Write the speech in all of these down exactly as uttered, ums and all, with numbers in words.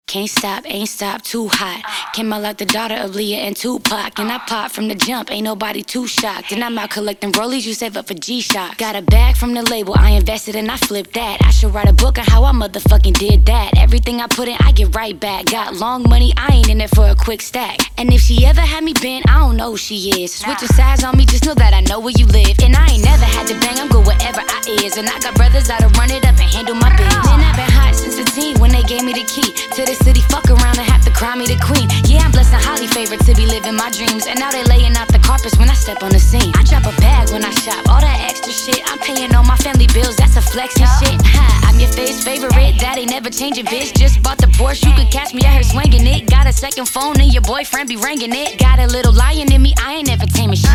Can't stop, ain't stop, too hot. Came out like the daughter of Leah and Tupac. And I popped from the jump, ain't nobody too shocked. And I'm out collecting rollies, you save up for G-Shock. Got a bag from the label, I invested and I flipped that. I should write a book on how I motherfucking did that. Everything I put in, I get right back. Got long money, I ain't in it for a quick stack. And if she ever had me bent, I don't know who she is. Switching sides on me, just know that I know where you live. And I ain't never had to bang, I'm good wherever I is. And I got brothers that'll run it up and handle my biz. Then I've been hot since a teen when they gave me the key to the city, fuck around and have to cry me the queen. Yeah, I'm blessed and highly favored to be living my dreams. And now they laying out the carpets when I step on the scene. I drop a bag when I shop, all that extra shit. I'm paying all my family bills, that's a flex and shit. Ha, I'm your face favorite, that ain't never changing, bitch. Just bought the Porsche, you could catch me out here swinging it. Got a second phone and your boyfriend be ringing it. Got a little lion in me, I ain't never taming shit.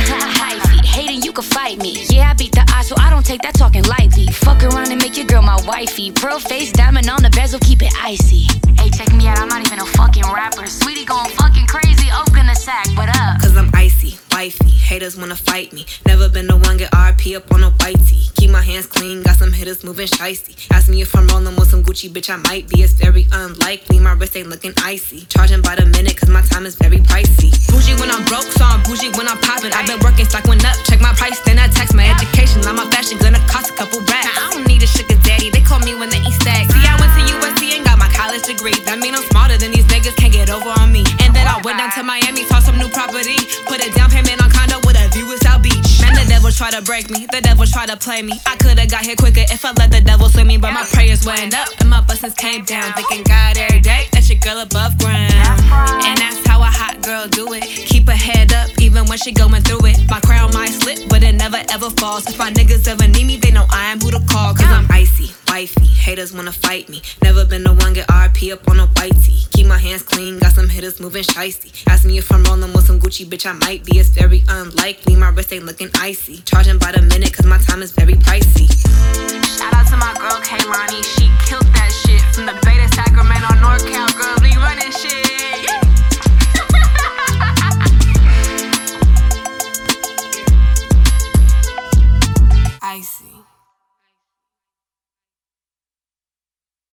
Hyphy, hating you could fight me. Yeah, I beat the odds, so I don't take that talking lightly. Fuck around and make your girl my wifey. Pearl face, diamond on the bezel, keep it icy. Hey, check me out, I'm not even a fucking rapper. Sweetie going fucking crazy, open the sack, what up? Cause I'm icy, wifey, haters wanna fight me. Never been the one get R P up on a whitey. Keep my hands clean, got some hitters moving shicey. Ask me if I'm rolling with some Gucci, bitch, I might be. It's very unlikely, my wrist ain't looking icy. Charging by the minute, cause my time is very pricey. Bougie when I'm broke, so I'm bougie when I'm popping. I've been working, stock went up, check my price, then I tax my education. I'm a fashion, gonna cost a couple racks. Now, I don't need a sugar daddy, they call me when they eat stacks. See, I went to U S C and got my college degree. That mean I'm smarter than these niggas, can't get over on me. And then I went down to Miami, saw some new property. Put a down payment on condo with a view of South Beach. Man, the devil try to break me, the devil try to play me. I could've got here quicker if I let the devil swing me. But my prayers went up and my blessings came down. Thinking God every day, that's your girl above ground. And that's how a hot girl do it. Keep her head up even when she going through it. My crown might slip, but it never ever falls. If my niggas ever need me, they know I am who to call. Cause I'm icy, wifey, haters wanna fight me. Never been the one get R P up on a whitey. Keep my hands clean, got some hitters moving shicey. Ask me if I'm rolling with some Gucci, bitch, I might be. It's very unlikely, my wrist ain't looking icy. Charging by the minute, cause my time is very pricey. Shout out to my girl Kaylani, she killed that shit.